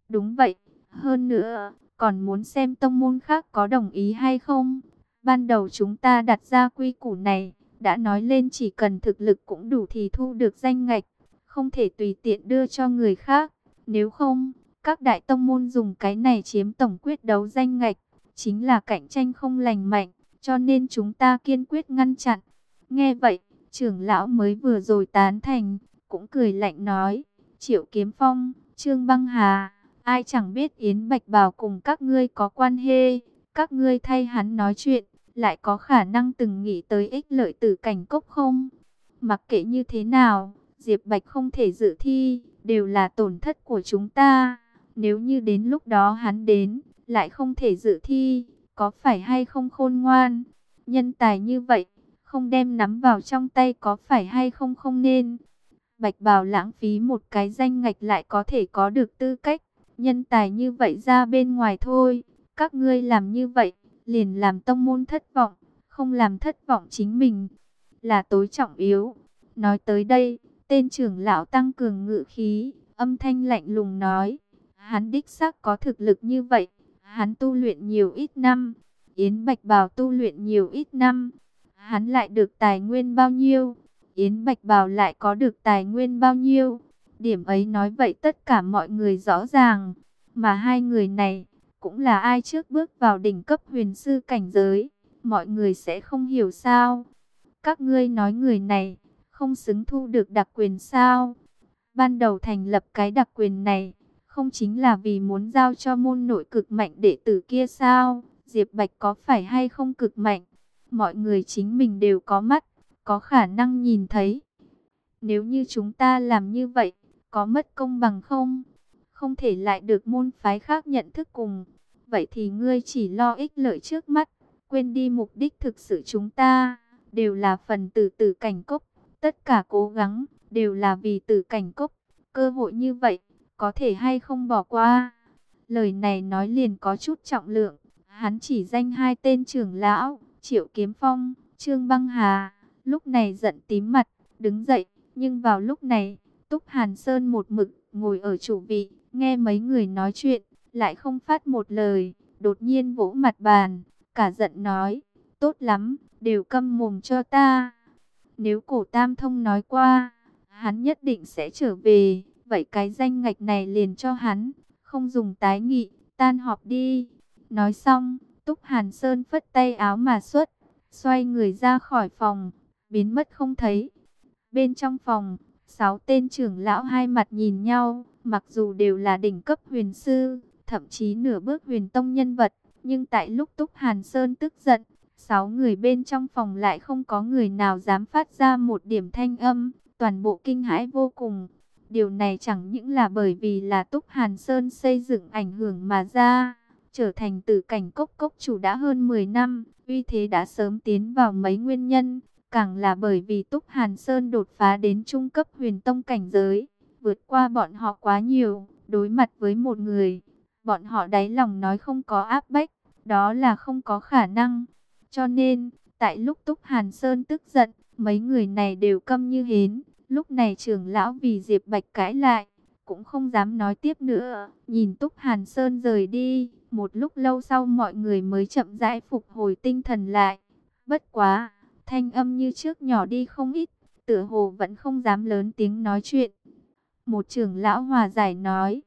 Đúng vậy, hơn nữa, còn muốn xem tông môn khác có đồng ý hay không. Ban đầu chúng ta đặt ra quy củ này, đã nói lên chỉ cần thực lực cũng đủ thì thu được danh ngạch, không thể tùy tiện đưa cho người khác. Nếu không, các đại tông môn dùng cái này chiếm tổng quyết đấu danh ngạch, chính là cạnh tranh không lành mạnh, cho nên chúng ta kiên quyết ngăn chặn. Nghe vậy, trưởng lão mới vừa rồi tán thành, cũng cười lạnh nói, Triệu Kiếm Phong, Trương Băng Hà, ai chẳng biết Yến Bạch Bào cùng các ngươi có quan hệ, các ngươi thay hắn nói chuyện, lại có khả năng từng nghĩ tới ích lợi từ cảnh cốc không? Mặc kệ như thế nào, Diệp Bạch không thể dự thi, đều là tổn thất của chúng ta. Nếu như đến lúc đó hắn đến, lại không thể dự thi, có phải hay không khôn ngoan? Nhân tài như vậy, không đem nắm vào trong tay có phải hay không không nên? Bạch Bào lãng phí một cái danh ngạch lại có thể có được tư cách, nhân tài như vậy ra bên ngoài thôi. Các ngươi làm như vậy, liền làm tông môn thất vọng, không làm thất vọng chính mình, là tối trọng yếu. Nói tới đây, tên trưởng lão tăng cường ngự khí, âm thanh lạnh lùng nói, hắn đích xác có thực lực như vậy, hắn tu luyện nhiều ít năm, Yến Bạch Bào tu luyện nhiều ít năm, hắn lại được tài nguyên bao nhiêu, Yến Bạch Bào lại có được tài nguyên bao nhiêu. Điểm ấy nói vậy tất cả mọi người rõ ràng, mà hai người này cũng là ai trước bước vào đỉnh cấp huyền sư cảnh giới, mọi người sẽ không hiểu sao? Các ngươi nói người này không xứng thu được đặc quyền sao? Ban đầu thành lập cái đặc quyền này, không chính là vì muốn giao cho môn nội cực mạnh đệ tử kia sao? Diệp Bạch có phải hay không cực mạnh? Mọi người chính mình đều có mắt, có khả năng nhìn thấy. Nếu như chúng ta làm như vậy, có mất công bằng không? Không thể lại được môn phái khác nhận thức cùng. Vậy thì ngươi chỉ lo ích lợi trước mắt, quên đi mục đích thực sự chúng ta, đều là phần tử tử cảnh cốc. Tất cả cố gắng, đều là vì tử cảnh cốc. Cơ hội như vậy, có thể hay không bỏ qua? Lời này nói liền có chút trọng lượng. Hắn chỉ danh hai tên trưởng lão, Triệu Kiếm Phong, Trương Băng Hà. Lúc này giận tím mặt, đứng dậy. Nhưng vào lúc này, Túc Hàn Sơn một mực ngồi ở chủ vị, nghe mấy người nói chuyện, lại không phát một lời, đột nhiên vỗ mặt bàn, cả giận nói, tốt lắm, đều câm mồm cho ta. Nếu Cổ Tam Thông nói qua, hắn nhất định sẽ trở về, vậy cái danh ngạch này liền cho hắn, không dùng tái nghị, tan họp đi. Nói xong, Túc Hàn Sơn phất tay áo mà xuất, xoay người ra khỏi phòng, biến mất không thấy. Bên trong phòng, 6 tên trưởng lão hai mặt nhìn nhau, mặc dù đều là đỉnh cấp huyền sư, thậm chí nửa bước huyền tông nhân vật, nhưng tại lúc Túc Hàn Sơn tức giận, 6 người bên trong phòng lại không có người nào dám phát ra một điểm thanh âm, toàn bộ kinh hãi vô cùng. Điều này chẳng những là bởi vì là Túc Hàn Sơn xây dựng ảnh hưởng mà ra, trở thành tử cảnh cốc cốc chủ đã hơn 10 năm, uy thế đã sớm tiến vào mấy nguyên nhân. Càng là bởi vì Túc Hàn Sơn đột phá đến trung cấp huyền tông cảnh giới, vượt qua bọn họ quá nhiều, đối mặt với một người, bọn họ đáy lòng nói không có áp bách, đó là không có khả năng. Cho nên, tại lúc Túc Hàn Sơn tức giận, mấy người này đều câm như hến, lúc này trưởng lão vì Diệp Bạch cãi lại, cũng không dám nói tiếp nữa, nhìn Túc Hàn Sơn rời đi, một lúc lâu sau mọi người mới chậm rãi phục hồi tinh thần lại. Bất quá! Thanh âm như trước nhỏ đi không ít, tựa hồ vẫn không dám lớn tiếng nói chuyện. Một trưởng lão hòa giải nói,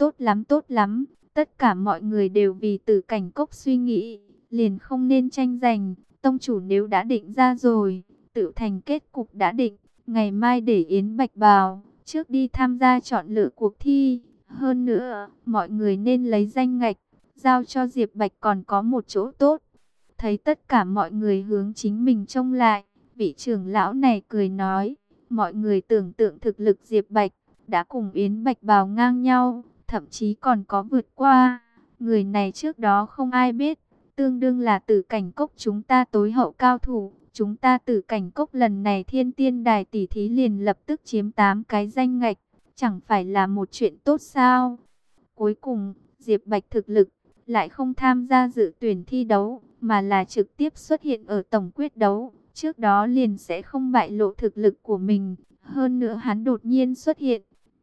tốt lắm, tất cả mọi người đều vì tử cảnh cốc suy nghĩ, liền không nên tranh giành, tông chủ nếu đã định ra rồi, tự thành kết cục đã định, ngày mai để Yến Bạch Bào, trước đi tham gia chọn lựa cuộc thi, hơn nữa, mọi người nên lấy danh ngạch, giao cho Diệp Bạch còn có một chỗ tốt. Thấy tất cả mọi người hướng chính mình trông lại, vị trưởng lão này cười nói, mọi người tưởng tượng thực lực Diệp Bạch, đã cùng Yến Bạch Bào ngang nhau, thậm chí còn có vượt qua. Người này trước đó không ai biết, tương đương là tử cảnh cốc chúng ta tối hậu cao thủ. Chúng ta tử cảnh cốc lần này thiên tiên đài tỷ thí liền lập tức chiếm 8 cái danh ngạch, chẳng phải là một chuyện tốt sao? Cuối cùng, Diệp Bạch thực lực lại không tham gia dự tuyển thi đấu, mà là trực tiếp xuất hiện ở tổng quyết đấu. Trước đó liền sẽ không bại lộ thực lực của mình. Hơn nữa hắn đột nhiên xuất hiện,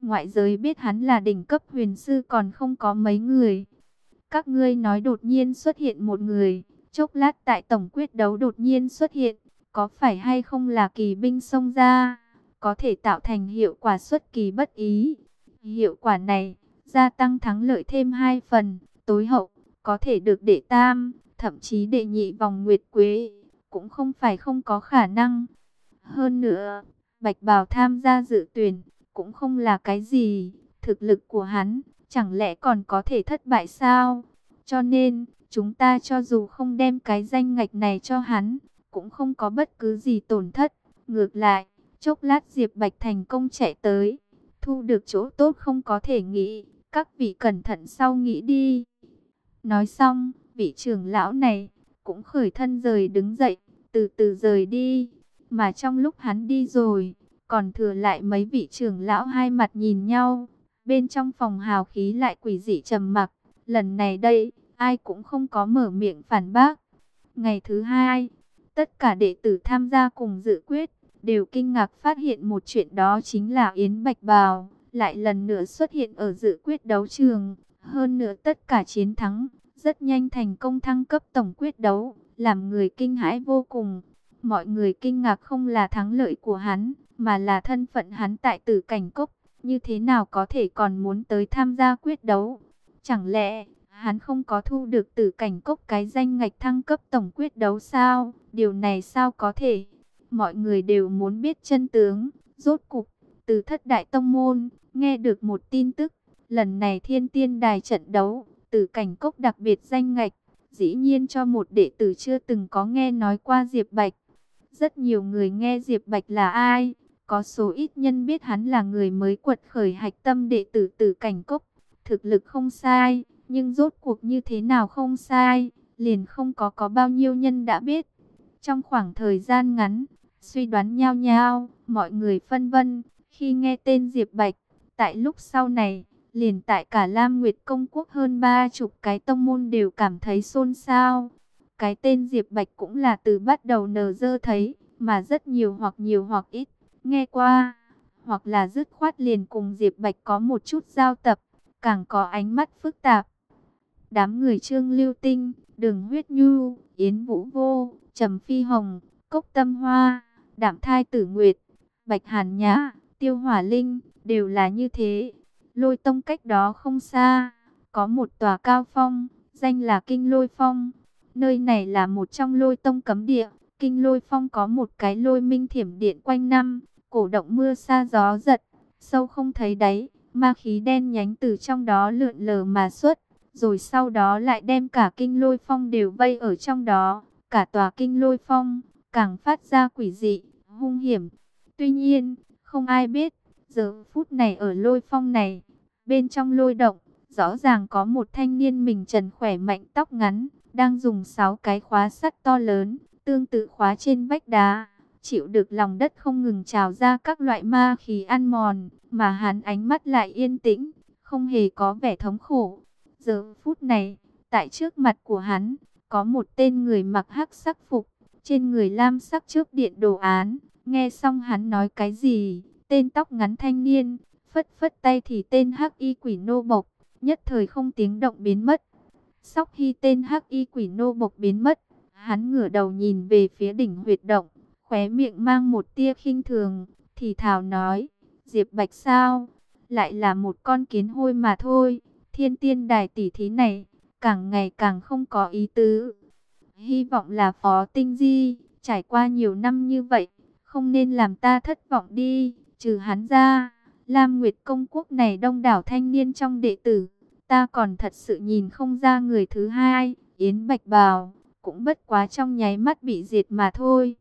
Ngoại giới biết hắn là đỉnh cấp huyền sư còn không có mấy người. Các ngươi nói đột nhiên xuất hiện một người, chốc lát tại tổng quyết đấu đột nhiên xuất hiện, có phải hay không là kỳ binh xông ra, có thể tạo thành hiệu quả xuất kỳ bất ý. Hiệu quả này, gia tăng thắng lợi thêm 2 phần, tối hậu, có thể được đệ tam, thậm chí đệ nhị vòng nguyệt quế, cũng không phải không có khả năng. Hơn nữa, Bạch Bào tham gia dự tuyển, cũng không là cái gì, thực lực của hắn, chẳng lẽ còn có thể thất bại sao? Cho nên, chúng ta cho dù không đem cái danh ngạch này cho hắn, cũng không có bất cứ gì tổn thất. Ngược lại, chốc lát Diệp Bạch thành công chạy tới, thu được chỗ tốt không có thể nghĩ, các vị cẩn thận sau nghĩ đi. Nói xong, vị trưởng lão này cũng khởi thân rời đứng dậy, từ từ rời đi. Mà trong lúc hắn đi rồi, còn thừa lại mấy vị trưởng lão hai mặt nhìn nhau. Bên trong phòng hào khí lại quỷ dị trầm mặc. Lần này đây, ai cũng không có mở miệng phản bác. Ngày thứ hai, tất cả đệ tử tham gia cùng dự quyết, đều kinh ngạc phát hiện một chuyện, đó chính là Yến Bạch Bào lại lần nữa xuất hiện ở dự quyết đấu trường. Hơn nữa tất cả chiến thắng, rất nhanh thành công thăng cấp tổng quyết đấu, làm người kinh hãi vô cùng. Mọi người kinh ngạc không là thắng lợi của hắn, mà là thân phận hắn tại Tử Cảnh Cốc. Như thế nào có thể còn muốn tới tham gia quyết đấu? Chẳng lẽ hắn không có thu được Tử Cảnh Cốc cái danh ngạch thăng cấp tổng quyết đấu sao? Điều này sao có thể? Mọi người đều muốn biết chân tướng. Rốt cục, từ Thất Đại Tông Môn, nghe được một tin tức. Lần này Thiên Tiên Đài trận đấu, Tử Cảnh Cốc đặc biệt danh ngạch, dĩ nhiên cho một đệ tử chưa từng có nghe nói qua Diệp Bạch. Rất nhiều người nghe Diệp Bạch là ai, có số ít nhân biết hắn là người mới quật khởi hạch tâm đệ tử Tử Cảnh Cốc. Thực lực không sai, nhưng rốt cuộc như thế nào không sai, liền không có bao nhiêu nhân đã biết. Trong khoảng thời gian ngắn, suy đoán nhao nhao, mọi người phân vân, khi nghe tên Diệp Bạch, tại lúc sau này, liền tại cả Lam Nguyệt Công Quốc hơn 30 cái tông môn đều cảm thấy xôn xao. Cái tên Diệp Bạch cũng là từ bắt đầu nờ dơ thấy, mà rất nhiều hoặc ít, nghe qua, hoặc là dứt khoát liền cùng Diệp Bạch có một chút giao tập, càng có ánh mắt phức tạp. Đám người Trương Lưu Tinh, Đường Huyết Nhu, Yến Vũ Vô, Trầm Phi Hồng, Cốc Tâm Hoa, Đạm Thai Tử Nguyệt, Bạch Hàn Nhã, Tiêu Hỏa Linh, đều là như thế. Lôi Tông cách đó không xa, có một tòa cao phong, danh là Kinh Lôi Phong. Nơi này là một trong Lôi Tông cấm địa. Kinh Lôi Phong có một cái lôi minh thiểm điện quanh năm, cổ động mưa sa gió giật, sâu không thấy đáy, ma khí đen nhánh từ trong đó lượn lờ mà xuất, rồi sau đó lại đem cả Kinh Lôi Phong đều vây ở trong đó. Cả tòa Kinh Lôi Phong càng phát ra quỷ dị, hung hiểm. Tuy nhiên, không ai biết, giờ phút này ở Lôi Phong này, bên trong lôi động, rõ ràng có một thanh niên mình trần khỏe mạnh tóc ngắn, đang dùng 6 cái khóa sắt to lớn, tương tự khóa trên vách đá, chịu được lòng đất không ngừng trào ra các loại ma khí ăn mòn, mà hắn ánh mắt lại yên tĩnh, không hề có vẻ thống khổ. Giờ phút này, tại trước mặt của hắn, có một tên người mặc hắc sắc phục, trên người lam sắc chớp điện đồ án. Nghe xong hắn nói cái gì, tên tóc ngắn thanh niên phất phất tay thì tên hắc y quỷ nô bộc nhất thời không tiếng động biến mất. Sau khi tên hắc y quỷ nô bộc biến mất, hắn ngửa đầu nhìn về phía đỉnh huyệt động, khóe miệng mang một tia khinh thường, thì thào nói: Diệp Bạch sao? Lại là một con kiến hôi mà thôi. Thiên Tiên Đài tỷ thí này càng ngày càng không có ý tứ. Hy vọng là Phó Tinh Di, trải qua nhiều năm như vậy, không nên làm ta thất vọng đi. Trừ hắn ra, Lam Nguyệt Công Quốc này đông đảo thanh niên trong đệ tử, ta còn thật sự nhìn không ra người thứ hai. Yến Bạch Bào cũng bất quá trong nháy mắt bị diệt mà thôi.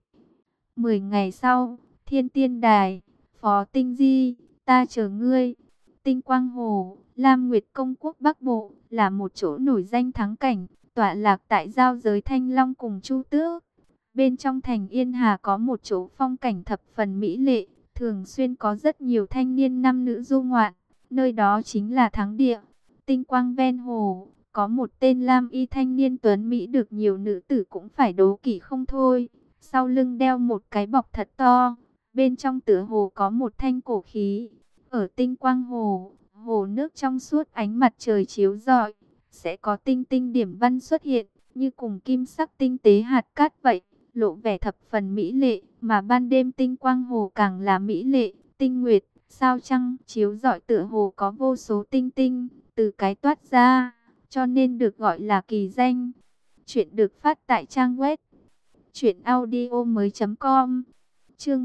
10 ngày sau, Thiên Tiên Đài, Phó Tinh Di, ta chờ ngươi. Tinh Quang Hồ, Lam Nguyệt Công Quốc Bắc Bộ, là một chỗ nổi danh thắng cảnh, tọa lạc tại giao giới Thanh Long cùng Chu Tước. Bên trong thành Yên Hà có một chỗ phong cảnh thập phần mỹ lệ, thường xuyên có rất nhiều thanh niên nam nữ du ngoạn, nơi đó chính là thắng địa. Tinh quang ven hồ, có một tên lam y thanh niên tuấn mỹ được nhiều nữ tử cũng phải đố kỵ không thôi. Sau lưng đeo một cái bọc thật to, bên trong tựa hồ có một thanh cổ khí. Ở tinh quang hồ, hồ nước trong suốt ánh mặt trời chiếu rọi, sẽ có tinh tinh điểm văn xuất hiện, như cùng kim sắc tinh tế hạt cát vậy, lộ vẻ thập phần mỹ lệ, mà ban đêm tinh quang hồ càng là mỹ lệ, tinh nguyệt, sao trăng chiếu rọi tựa hồ có vô số tinh tinh từ cái toát ra, cho nên được gọi là kỳ danh. Chuyện được phát tại trang web truyệnaudiomoi.com. Chương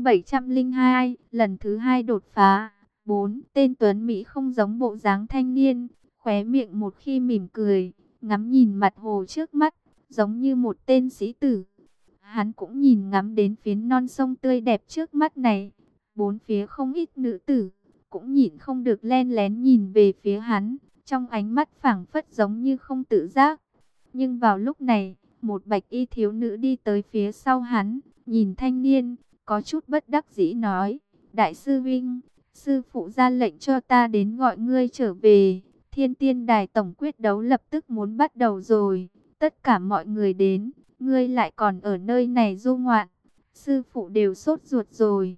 702, lần thứ hai đột phá. 4. Tên Tuấn Mỹ không giống bộ dáng thanh niên, khóe miệng một khi mỉm cười, ngắm nhìn mặt hồ trước mắt, giống như một tên sĩ tử. Hắn cũng nhìn ngắm đến phiến non sông tươi đẹp trước mắt này. Bốn phía không ít nữ tử, cũng nhịn không được len lén nhìn về phía hắn, trong ánh mắt phảng phất giống như không tự giác. Nhưng vào lúc này, một bạch y thiếu nữ đi tới phía sau hắn, nhìn thanh niên, có chút bất đắc dĩ nói, Đại sư Vinh, sư phụ ra lệnh cho ta đến gọi ngươi trở về, Thiên Tiên Đài tổng quyết đấu lập tức muốn bắt đầu rồi, tất cả mọi người đến, ngươi lại còn ở nơi này du ngoạn, sư phụ đều sốt ruột rồi.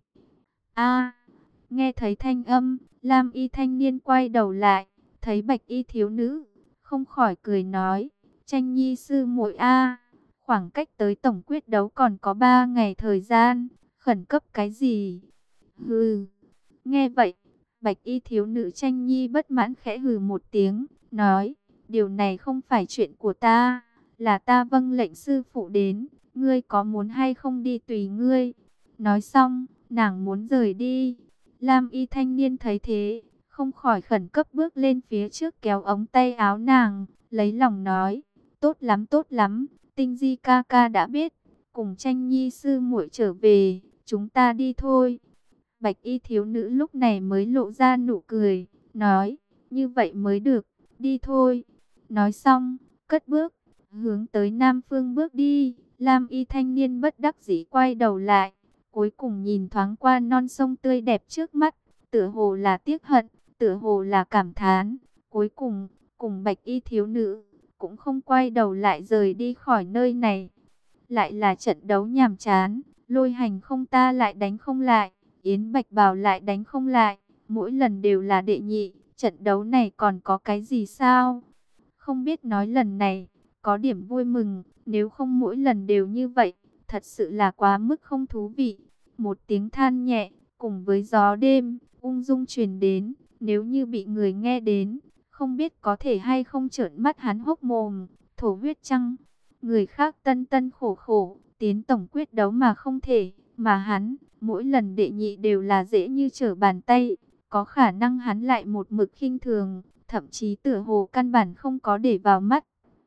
A, nghe thấy thanh âm, Lam y thanh niên quay đầu lại, thấy bạch y thiếu nữ, không khỏi cười nói, Tranh Nhi sư muội a, khoảng cách tới tổng quyết đấu còn có 3 ngày thời gian, khẩn cấp cái gì? Hừ. Nghe vậy, bạch y thiếu nữ Tranh Nhi bất mãn khẽ hừ một tiếng, nói, điều này không phải chuyện của ta, là ta vâng lệnh sư phụ đến, ngươi có muốn hay không đi tùy ngươi. Nói xong, nàng muốn rời đi. Lam y thanh niên thấy thế, không khỏi khẩn cấp bước lên phía trước kéo ống tay áo nàng, lấy lòng nói, tốt lắm, Tinh Di ca ca đã biết, cùng Tranh Nhi sư muội trở về, chúng ta đi thôi. Bạch y thiếu nữ lúc này mới lộ ra nụ cười, nói, như vậy mới được, đi thôi. Nói xong, cất bước, hướng tới Nam Phương bước đi. Lam y thanh niên bất đắc dĩ quay đầu lại, cuối cùng nhìn thoáng qua non sông tươi đẹp trước mắt, tựa hồ là tiếc hận, tựa hồ là cảm thán. Cuối cùng, cùng bạch y thiếu nữ, cũng không quay đầu lại rời đi khỏi nơi này. Lại là trận đấu nhàm chán, Lôi Hành không ta lại đánh không lại, Yến Bạch Bào lại đánh không lại, mỗi lần đều là đệ nhị, trận đấu này còn có cái gì sao? Không biết nói lần này, có điểm vui mừng, nếu không mỗi lần đều như vậy, thật sự là quá mức không thú vị. Một tiếng than nhẹ, cùng với gió đêm, ung dung truyền đến, nếu như bị người nghe đến, không biết có thể hay không trợn mắt hắn hốc mồm, thổ huyết chăng? Người khác tân tân khổ khổ, tiến tổng quyết đấu mà không thể, mà hắn, mỗi lần đệ nhị đều là dễ như trở bàn tay, có khả năng hắn lại một mực khinh thường, thậm chí tựa hồ căn bản không có để vào mắt.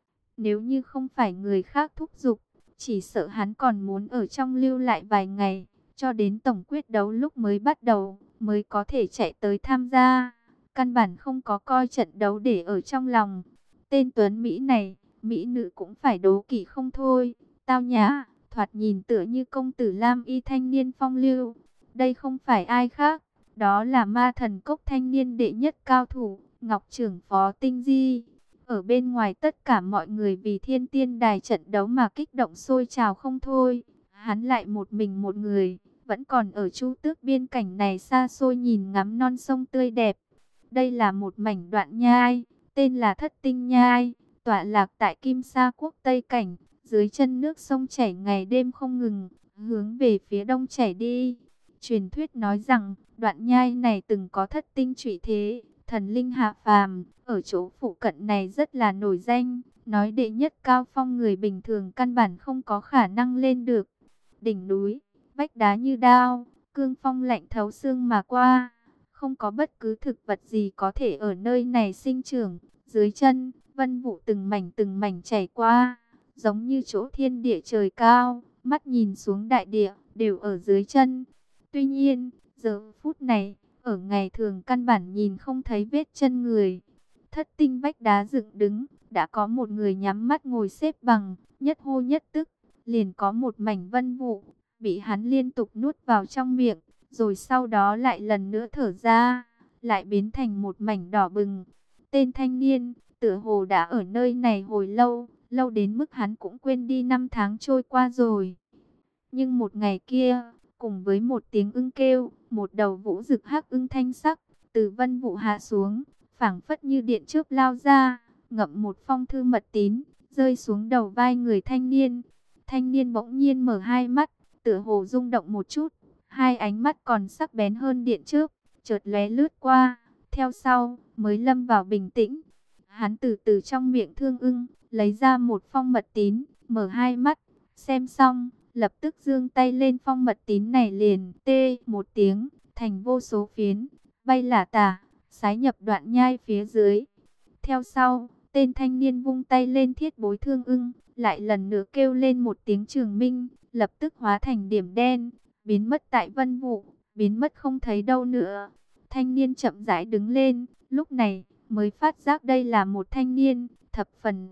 Nếu như không phải người khác thúc giục, chỉ sợ hắn còn muốn ở trong lưu lại vài ngày, cho đến tổng quyết đấu lúc mới bắt đầu, mới có thể chạy tới tham gia. Căn bản không có coi trận đấu để ở trong lòng. Tên Tuấn Mỹ này, Mỹ nữ cũng phải đố kỵ không thôi. Tao nhã, thoạt nhìn tựa như công tử Lam y thanh niên phong lưu. Đây không phải ai khác, đó là ma thần cốc thanh niên đệ nhất cao thủ, Ngọc trưởng phó Tinh Di. Ở bên ngoài tất cả mọi người vì Thiên Tiên Đài trận đấu mà kích động sôi trào không thôi. Hắn lại một mình một người, vẫn còn ở Chu Tước biên cảnh này xa xôi nhìn ngắm non sông tươi đẹp. Đây là một mảnh đoạn nhai, tên là Thất Tinh Nhai, tọa lạc tại Kim Sa Quốc Tây Cảnh, dưới chân nước sông chảy ngày đêm không ngừng, hướng về phía đông chảy đi. Truyền thuyết nói rằng, đoạn nhai này từng có thất tinh trụy thế, thần linh hạ phàm, ở chỗ phụ cận này rất là nổi danh, nói đệ nhất cao phong người bình thường căn bản không có khả năng lên được. Đỉnh núi, vách đá như đao, cương phong lạnh thấu xương mà qua, không có bất cứ thực vật gì có thể ở nơi này sinh trưởng. Dưới chân, vân vụ từng mảnh chảy qua, giống như chỗ thiên địa trời cao, mắt nhìn xuống đại địa, đều ở dưới chân. Tuy nhiên, giờ phút này, ở ngày thường căn bản nhìn không thấy vết chân người. Thất tinh vách đá dựng đứng, đã có một người nhắm mắt ngồi xếp bằng, nhất hô nhất tức, liền có một mảnh vân vụ, bị hắn liên tục nuốt vào trong miệng, rồi sau đó lại lần nữa thở ra, lại biến thành một mảnh đỏ bừng. Tên thanh niên, tựa hồ đã ở nơi này hồi lâu, lâu đến mức hắn cũng quên đi năm tháng trôi qua rồi. Nhưng một ngày kia, cùng với một tiếng ưng kêu, một đầu vũ rực hắc ưng thanh sắc, từ vân vụ hạ xuống, phảng phất như điện chớp lao ra, ngậm một phong thư mật tín, rơi xuống đầu vai người thanh niên. Thanh niên bỗng nhiên mở hai mắt, tựa hồ rung động một chút, hai ánh mắt còn sắc bén hơn điện chớp, chợt lóe lướt qua, theo sau mới lâm vào bình tĩnh. Hắn từ từ trong miệng Thương Ưng lấy ra một phong mật tín, mở hai mắt, xem xong, lập tức giương tay lên phong mật tín này liền tê một tiếng, thành vô số phiến, bay lả tả, xái nhập đoạn nhai phía dưới. Theo sau, tên thanh niên vung tay lên thiết bối Thương Ưng, lại lần nữa kêu lên một tiếng trường minh, lập tức hóa thành điểm đen, biến mất tại vân vụ, biến mất không thấy đâu nữa. Thanh niên chậm rãi đứng lên, lúc này mới phát giác đây là một thanh niên thập phần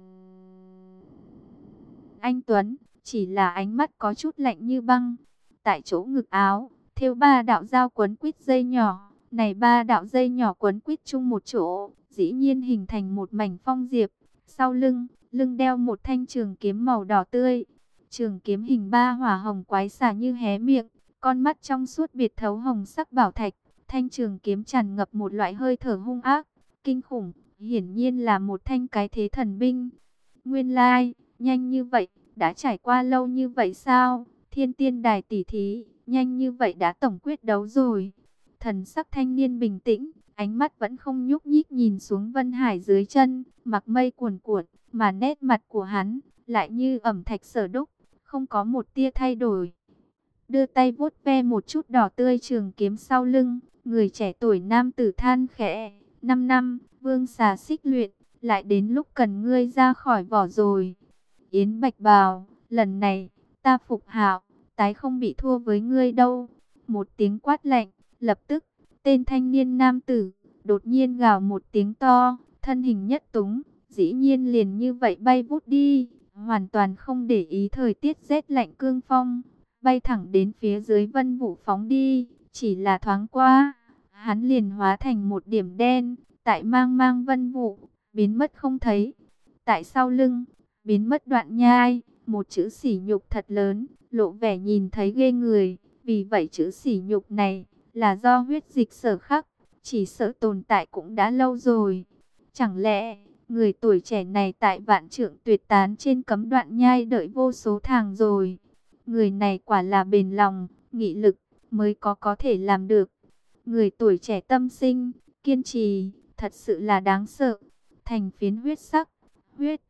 anh tuấn, chỉ là ánh mắt có chút lạnh như băng. Tại chỗ ngực áo, thêu ba đạo dao quấn quít dây nhỏ, này ba đạo dây nhỏ quấn quít chung một chỗ, dĩ nhiên hình thành một mảnh phong diệp. Sau lưng, lưng đeo một thanh trường kiếm màu đỏ tươi. Trường kiếm hình ba hỏa hồng quái xả như hé miệng, con mắt trong suốt biệt thấu hồng sắc bảo thạch. Thanh trường kiếm tràn ngập một loại hơi thở hung ác, kinh khủng, hiển nhiên là một thanh cái thế thần binh. Nguyên lai, nhanh như vậy, đã trải qua lâu như vậy sao? Thiên tiên đài tỷ thí, nhanh như vậy đã tổng quyết đấu rồi. Thần sắc thanh niên bình tĩnh, ánh mắt vẫn không nhúc nhích nhìn xuống Vân Hải dưới chân, mặc mây cuồn cuộn, mà nét mặt của hắn lại như ẩm thạch sở đúc, không có một tia thay đổi. Đưa tay vuốt ve một chút đỏ tươi trường kiếm sau lưng, người trẻ tuổi nam tử than khẽ, 5 năm, vương xà xích luyện, lại đến lúc cần ngươi ra khỏi vỏ rồi. Yến Bạch Bào, lần này, ta phục hạo, tái không bị thua với ngươi đâu. Một tiếng quát lạnh, lập tức, tên thanh niên nam tử, đột nhiên gào một tiếng to, thân hình nhất túng, dĩ nhiên liền như vậy bay vút đi, hoàn toàn không để ý thời tiết rét lạnh cương phong, bay thẳng đến phía dưới vân vụ phóng đi, chỉ là thoáng qua, hắn liền hóa thành một điểm đen, tại mang mang vân vụ, biến mất không thấy. Tại sau lưng, biến mất đoạn nhai, một chữ sỉ nhục thật lớn, lộ vẻ nhìn thấy ghê người, vì vậy chữ sỉ nhục này là do huyết dịch sở khắc, chỉ sợ tồn tại cũng đã lâu rồi. Chẳng lẽ, người tuổi trẻ này tại vạn trượng tuyệt tán trên cấm đoạn nhai đợi vô số tháng rồi. Người này quả là bền lòng, nghị lực, mới có thể làm được. Người tuổi trẻ tâm sinh, kiên trì, thật sự là đáng sợ. Thành phiến huyết sắc, huyết,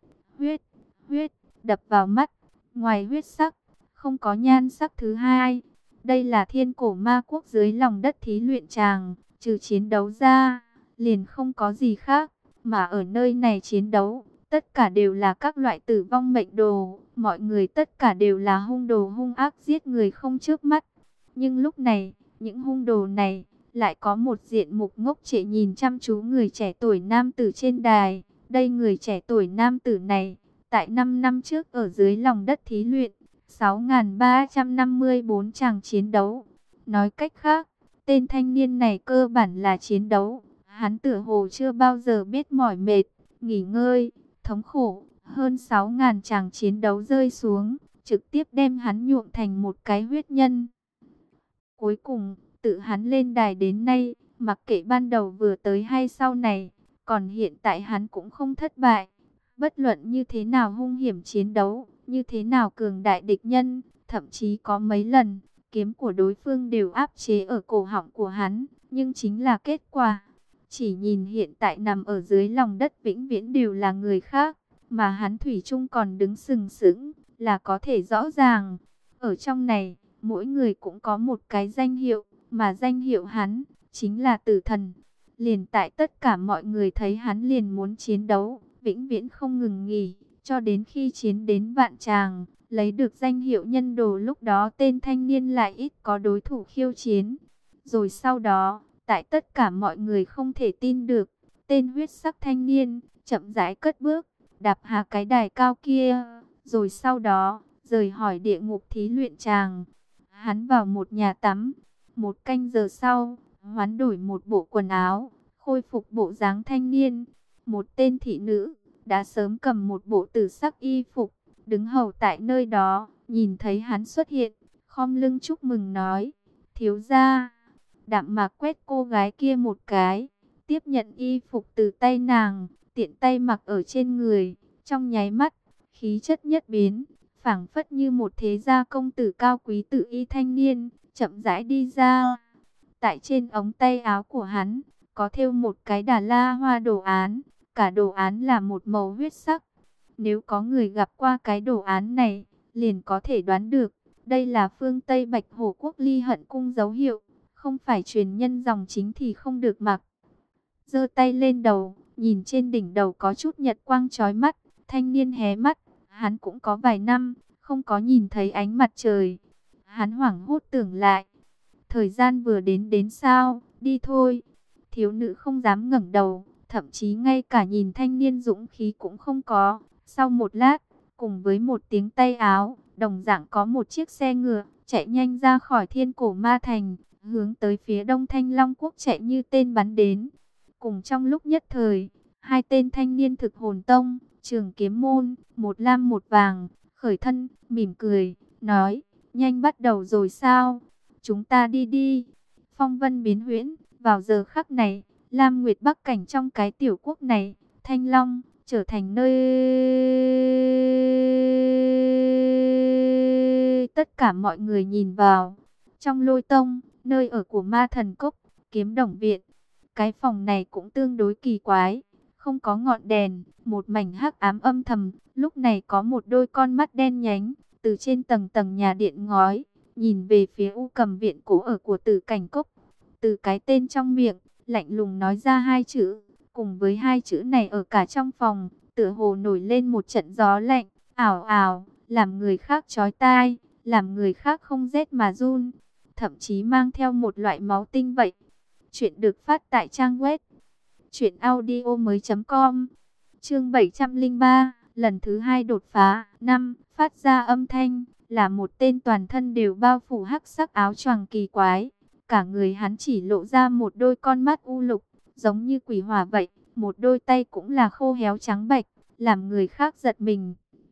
huyết, đập vào mắt. Ngoài huyết sắc, không có nhan sắc thứ hai. Đây là thiên cổ ma quốc dưới lòng đất thí luyện tràng, trừ chiến đấu ra, liền không có gì khác. Mà ở nơi này chiến đấu, tất cả đều là các loại tử vong mệnh đồ. Mọi người tất cả đều là hung đồ hung ác giết người không chớp mắt. Nhưng lúc này, những hung đồ này lại có một diện mục ngốc trệ nhìn chăm chú người trẻ tuổi nam tử trên đài. Đây người trẻ tuổi nam tử này, tại 5 năm trước ở dưới lòng đất thí luyện, 6.354 tràng chiến đấu. Nói cách khác, tên thanh niên này cơ bản là chiến đấu. Hắn tựa hồ chưa bao giờ biết mỏi mệt, nghỉ ngơi, thống khổ. Hơn 6.000 tràng chiến đấu rơi xuống, trực tiếp đem hắn nhuộm thành một cái huyết nhân. Cuối cùng, tự hắn lên đài đến nay, mặc kệ ban đầu vừa tới hay sau này, còn hiện tại hắn cũng không thất bại. Bất luận như thế nào hung hiểm chiến đấu, như thế nào cường đại địch nhân, thậm chí có mấy lần, kiếm của đối phương đều áp chế ở cổ họng của hắn, nhưng chính là kết quả. Chỉ nhìn hiện tại nằm ở dưới lòng đất vĩnh viễn đều là người khác, mà hắn thủy chung còn đứng sừng sững, là có thể rõ ràng. Ở trong này, mỗi người cũng có một cái danh hiệu, mà danh hiệu hắn chính là tử thần. Liền tại tất cả mọi người thấy hắn liền muốn chiến đấu, vĩnh viễn không ngừng nghỉ, cho đến khi chiến đến vạn tràng, lấy được danh hiệu nhân đồ, lúc đó tên thanh niên lại ít có đối thủ khiêu chiến. Rồi sau đó, tại tất cả mọi người không thể tin được, tên huyết sắc thanh niên chậm rãi cất bước, đạp hạ cái đài cao kia, rồi sau đó rời hỏi địa ngục thí luyện tràng. Hắn vào một nhà tắm, một canh giờ sau, hoán đổi một bộ quần áo, khôi phục bộ dáng thanh niên. Một tên thị nữ đã sớm cầm một bộ tử sắc y phục, đứng hầu tại nơi đó, nhìn thấy hắn xuất hiện, khom lưng chúc mừng nói: thiếu gia. Đạm Mạc quét cô gái kia một cái, tiếp nhận y phục từ tay nàng, tiện tay mặc ở trên người. Trong nháy mắt, khí chất nhất biến, phảng phất như một thế gia công tử cao quý tự y thanh niên, chậm rãi đi ra. Tại trên ống tay áo của hắn, có thêu một cái Đà La hoa đồ án, cả đồ án là một màu huyết sắc. Nếu có người gặp qua cái đồ án này, liền có thể đoán được, đây là phương Tây Bạch Hổ Quốc Ly Hận Cung dấu hiệu, không phải truyền nhân dòng chính thì không được mặc. Giơ tay lên đầu, nhìn trên đỉnh đầu có chút nhật quang chói mắt, thanh niên hé mắt, hắn cũng có vài năm, không có nhìn thấy ánh mặt trời. Hắn hoảng hốt tưởng lại, thời gian vừa đến sao, đi thôi. Thiếu nữ không dám ngẩng đầu, thậm chí ngay cả nhìn thanh niên dũng khí cũng không có. Sau một lát, cùng với một tiếng tay áo, đồng dạng có một chiếc xe ngựa chạy nhanh ra khỏi Thiên Cổ Ma Thành, hướng tới phía đông Thanh Long Quốc chạy như tên bắn đến. Cùng trong lúc nhất thời, hai tên thanh niên Thực Hồn Tông, Trường Kiếm Môn, một lam một vàng, khởi thân, mỉm cười, nói, nhanh bắt đầu rồi sao? Chúng ta đi đi. Phong vân biến huyễn, vào giờ khắc này, Lam Nguyệt Bắc cảnh trong cái tiểu quốc này, Thanh Long, trở thành nơi tất cả mọi người nhìn vào. Trong Lôi Tông, nơi ở của Ma Thần Cốc, Kiếm Đồng Viện, cái phòng này cũng tương đối kỳ quái, không có ngọn đèn, một mảnh hắc ám âm thầm. Lúc này có một đôi con mắt đen nhánh, từ trên tầng tầng nhà điện ngói, nhìn về phía U Cầm Viện cổ ở của Tử Cảnh Cốc. Từ cái tên trong miệng, lạnh lùng nói ra hai chữ, cùng với hai chữ này ở cả trong phòng, tựa hồ nổi lên một trận gió lạnh, ảo ảo, làm người khác chói tai, làm người khác không rét mà run, thậm chí mang theo một loại máu tinh vậy. Chuyện được phát tại trang web truyệnaudiomoi.com. Chương 703, lần thứ hai đột phá. Năm, phát ra âm thanh là một tên toàn thân đều bao phủ hắc sắc áo choàng kỳ quái. Cả người hắn chỉ lộ ra một đôi con mắt u lục, giống như quỷ hỏa vậy, một đôi tay cũng là khô héo trắng bạch, làm người khác giật mình.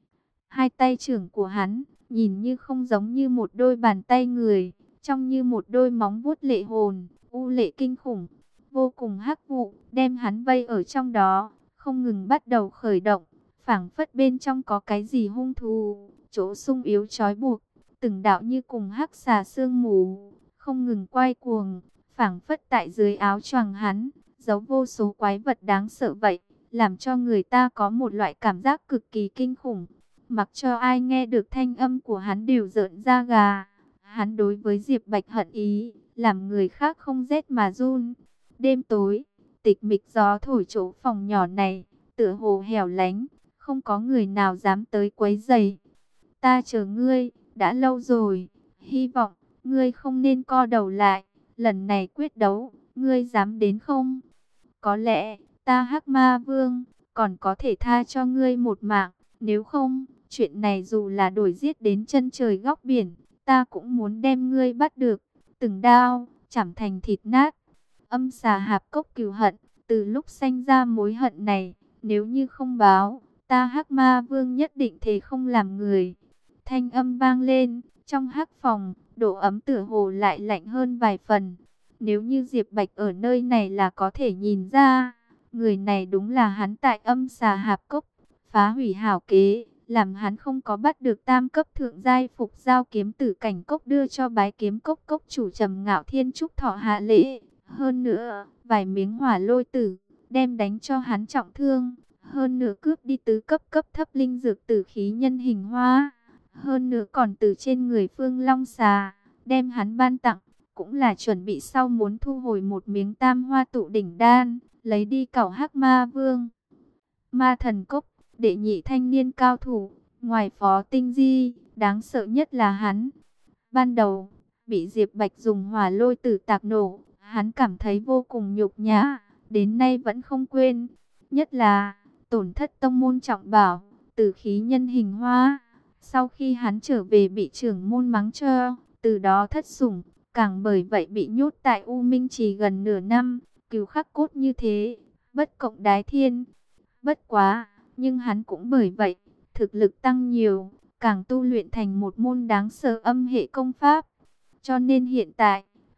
Hai tay trưởng của hắn, nhìn như không giống như một đôi bàn tay người, trông như một đôi móng vuốt lệ hồn, u lệ kinh khủng, vô cùng hắc vụ, đem hắn vây ở trong đó, không ngừng bắt đầu khởi động, phảng phất bên trong có cái gì hung thú, chỗ sung yếu trói buộc, từng đạo như cùng hắc xà sương mù, không ngừng quay cuồng, phảng phất tại dưới áo choàng hắn, giấu vô số quái vật đáng sợ vậy, làm cho người ta có một loại cảm giác cực kỳ kinh khủng. Mặc cho ai nghe được thanh âm của hắn đều rợn da gà. Hắn đối với Diệp Bạch hận ý, làm người khác không rét mà run. Đêm tối, tịch mịch gió thổi chỗ phòng nhỏ này, tựa hồ hẻo lánh, không có người nào dám tới quấy rầy. Ta chờ ngươi, đã lâu rồi, hy vọng ngươi không nên co đầu lại, lần này quyết đấu, ngươi dám đến không? Có lẽ, ta Hắc Ma Vương, còn có thể tha cho ngươi một mạng, nếu không, chuyện này dù là đổi giết đến chân trời góc biển, ta cũng muốn đem ngươi bắt được, từng đao, chảm thành thịt nát. Âm xà hạp cốc cừu hận, từ lúc sanh ra mối hận này, nếu như không báo, ta Hắc Ma Vương nhất định thề không làm người. Thanh âm vang lên, trong hắc phòng, độ ấm tựa hồ lại lạnh hơn vài phần. Nếu như Diệp Bạch ở nơi này là có thể nhìn ra, người này đúng là hắn tại âm xà hạp cốc, phá hủy hảo kế, làm hắn không có bắt được tam cấp thượng giai phục giao kiếm Tử Cảnh Cốc đưa cho Bái Kiếm Cốc cốc chủ Trầm Ngạo Thiên Trúc thọ hạ lễ. Hơn nữa, vài miếng hỏa lôi tử, đem đánh cho hắn trọng thương. Hơn nữa cướp đi tứ cấp cấp thấp linh dược tử khí nhân hình hoa. Hơn nữa còn từ trên người Phương Long xà, đem hắn ban tặng, cũng là chuẩn bị sau muốn thu hồi một miếng tam hoa tụ đỉnh đan, lấy đi cẩu Hắc Ma Vương. Ma Thần Cốc, đệ nhị thanh niên cao thủ, ngoài Phó Tinh Di, đáng sợ nhất là hắn. Ban đầu, bị Diệp Bạch dùng hỏa lôi tử tạc nổ, hắn cảm thấy vô cùng nhục nhã, đến nay vẫn không quên. Nhất là, tổn thất tông môn trọng bảo, tử khí nhân hình hoa. Sau khi hắn trở về bị trưởng môn mắng cho, từ đó thất sủng, càng bởi vậy bị nhốt tại U Minh Trì gần nửa năm, cừu khắc cốt như thế, bất cộng đái thiên. Bất quá, nhưng hắn cũng bởi vậy, thực lực tăng nhiều, càng tu luyện thành một môn đáng sợ âm hệ công pháp. Cho nên hiện tại,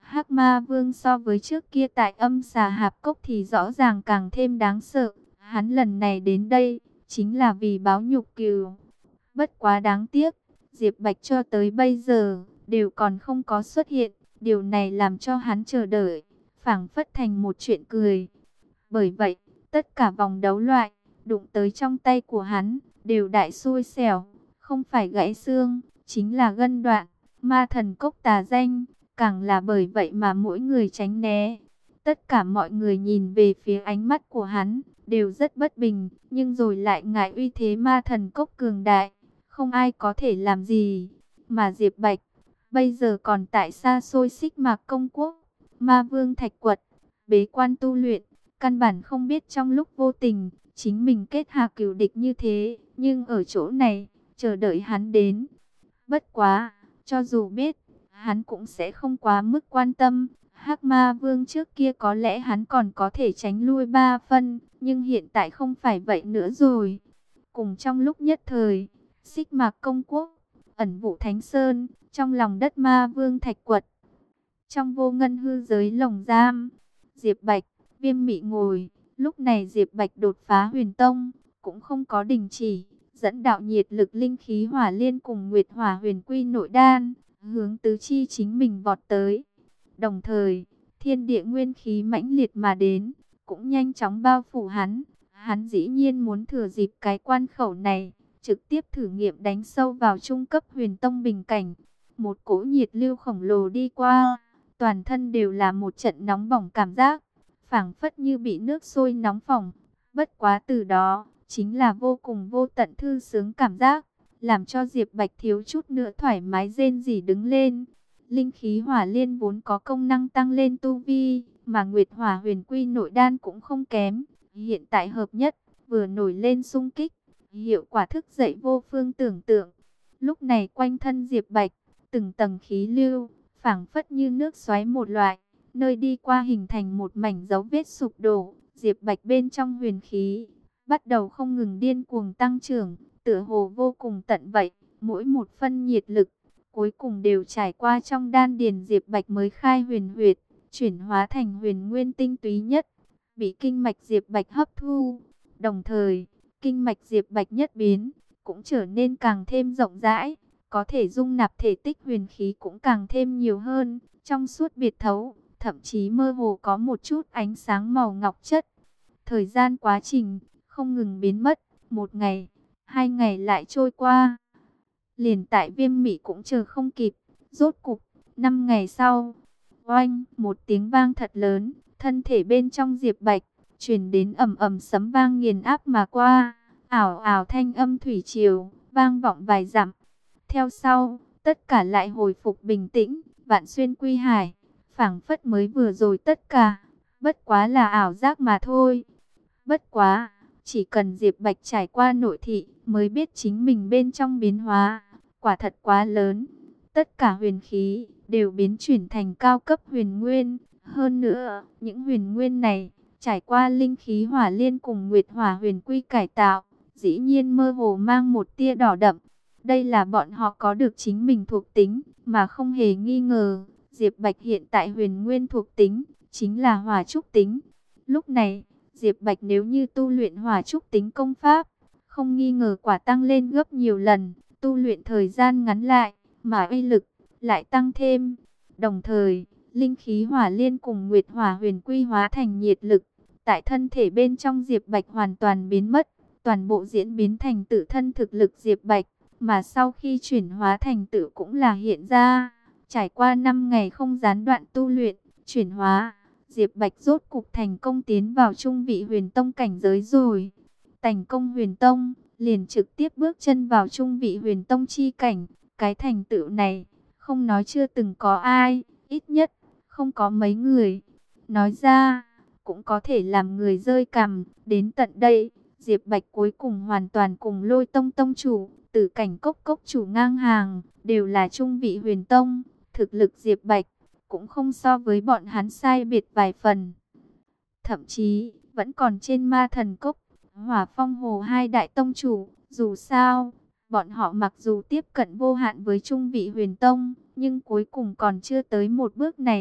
Hắc Ma Vương so với trước kia tại Âm Xà Hạp Cốc thì rõ ràng càng thêm đáng sợ. Hắn lần này đến đây chính là vì báo nhục cừu. Bất quá đáng tiếc, Diệp Bạch cho tới bây giờ đều còn không có xuất hiện. Điều này làm cho hắn chờ đợi, phảng phất thành một chuyện cười. Bởi vậy, tất cả vòng đấu loại đụng tới trong tay của hắn đều đại xui xẻo, không phải gãy xương, chính là gân đoạn. Ma thần cốc tà danh, càng là bởi vậy mà mỗi người tránh né. Tất cả mọi người nhìn về phía ánh mắt của hắn đều rất bất bình, nhưng rồi lại ngại uy thế ma thần cốc cường đại, không ai có thể làm gì. Mà Diệp Bạch bây giờ còn tại xa xôi Xích Mạc Công Quốc, Ma Vương Thạch Quật, bế quan tu luyện, căn bản không biết trong lúc vô tình chính mình kết hạ cừu địch như thế, nhưng ở chỗ này chờ đợi hắn đến. Bất quá, cho dù biết, hắn cũng sẽ không quá mức quan tâm. Hắc Ma Vương trước kia có lẽ hắn còn có thể tránh lui 3 phân, nhưng hiện tại không phải vậy nữa rồi. Cùng trong lúc nhất thời, Xích Mạc Công Quốc, ẩn vụ Thánh Sơn, trong lòng đất Ma Vương Thạch Quật, trong vô ngân hư giới lồng giam, Diệp Bạch, Viêm Mị ngồi. Lúc này Diệp Bạch đột phá Huyền Tông, cũng không có đình chỉ, dẫn đạo nhiệt lực linh khí hỏa liên cùng Nguyệt Hỏa Huyền Quy nội đan, hướng tứ chi chính mình vọt tới. Đồng thời, thiên địa nguyên khí mãnh liệt mà đến, cũng nhanh chóng bao phủ hắn. Hắn dĩ nhiên muốn thừa dịp cái quan khẩu này, trực tiếp thử nghiệm đánh sâu vào trung cấp Huyền Tông bình cảnh. Một cỗ nhiệt lưu khổng lồ đi qua, toàn thân đều là một trận nóng bỏng cảm giác, phảng phất như bị nước sôi nóng phỏng. Bất quá từ đó, chính là vô cùng vô tận thư sướng cảm giác, làm cho Diệp Bạch thiếu chút nữa thoải mái rên rỉ đứng lên. Linh khí hỏa liên vốn có công năng tăng lên tu vi, mà Nguyệt Hỏa Huyền Quy nội đan cũng không kém. Hiện tại hợp nhất, vừa nổi lên xung kích, hiệu quả thức dậy vô phương tưởng tượng. Lúc này quanh thân Diệp Bạch, từng tầng khí lưu, phảng phất như nước xoáy một loại, nơi đi qua hình thành một mảnh dấu vết sụp đổ. Diệp Bạch bên trong huyền khí bắt đầu không ngừng điên cuồng tăng trưởng, tựa hồ vô cùng tận vậy. Mỗi một phân nhiệt lực cuối cùng đều trải qua trong đan điền Diệp Bạch mới khai huyền huyệt, chuyển hóa thành huyền nguyên tinh túy nhất, bị kinh mạch Diệp Bạch hấp thu. Đồng thời, kinh mạch Diệp Bạch nhất biến, cũng trở nên càng thêm rộng rãi, có thể dung nạp thể tích huyền khí cũng càng thêm nhiều hơn, trong suốt biệt thấu, thậm chí mơ hồ có một chút ánh sáng màu ngọc chất. Thời gian quá trình không ngừng biến mất, 1 ngày, 2 ngày lại trôi qua. Liền tại Viêm Mị cũng chờ không kịp, rốt cục 5 ngày sau, oanh, một tiếng vang thật lớn, thân thể bên trong Diệp Bạch truyền đến ầm ầm sấm vang nghiền áp mà qua, ảo ảo thanh âm thủy triều vang vọng vài dặm. Theo sau, tất cả lại hồi phục bình tĩnh, Vạn Xuyên Quy Hải, phảng phất mới vừa rồi tất cả, bất quá là ảo giác mà thôi. Bất quá, chỉ cần Diệp Bạch trải qua nội thị, mới biết chính mình bên trong biến hóa, quả thật quá lớn. Tất cả huyền khí đều biến chuyển thành cao cấp huyền nguyên. Hơn nữa, những huyền nguyên này, trải qua linh khí hỏa liên cùng Nguyệt Hỏa Huyền Quy cải tạo, dĩ nhiên mơ hồ mang một tia đỏ đậm. Đây là bọn họ có được chính mình thuộc tính, mà không hề nghi ngờ, Diệp Bạch hiện tại huyền nguyên thuộc tính, chính là hỏa trúc tính. Lúc này, Diệp Bạch nếu như tu luyện hỏa trúc tính công pháp, không nghi ngờ quả tăng lên gấp nhiều lần, tu luyện thời gian ngắn lại, mà uy lực lại tăng thêm. Đồng thời, linh khí hỏa liên cùng Nguyệt Hỏa Huyền Quy hóa thành nhiệt lực, tại thân thể bên trong Diệp Bạch hoàn toàn biến mất, toàn bộ diễn biến thành tự thân thực lực Diệp Bạch, mà sau khi chuyển hóa thành tự cũng là hiện ra. Trải qua 5 ngày không gián đoạn tu luyện, chuyển hóa, Diệp Bạch rốt cục thành công tiến vào trung vị huyền tông cảnh giới rồi. Thành công huyền tông, liền trực tiếp bước chân vào trung vị huyền tông chi cảnh. Cái thành tựu này, không nói chưa từng có ai, ít nhất, không có mấy người. Nói ra, cũng có thể làm người rơi cằm. Đến tận đây, Diệp Bạch cuối cùng hoàn toàn cùng Lôi Tông tông chủ, Tử Cảnh Cốc cốc chủ ngang hàng, đều là trung vị huyền tông. Thực lực Diệp Bạch cũng không so với bọn hắn sai biệt vài phần. Thậm chí, vẫn còn trên Ma Thần Cốc, Hỏa Phong Hồ hai đại tông chủ. Dù sao, bọn họ mặc dù tiếp cận vô hạn với trung vị huyền tông, nhưng cuối cùng còn chưa tới một bước này.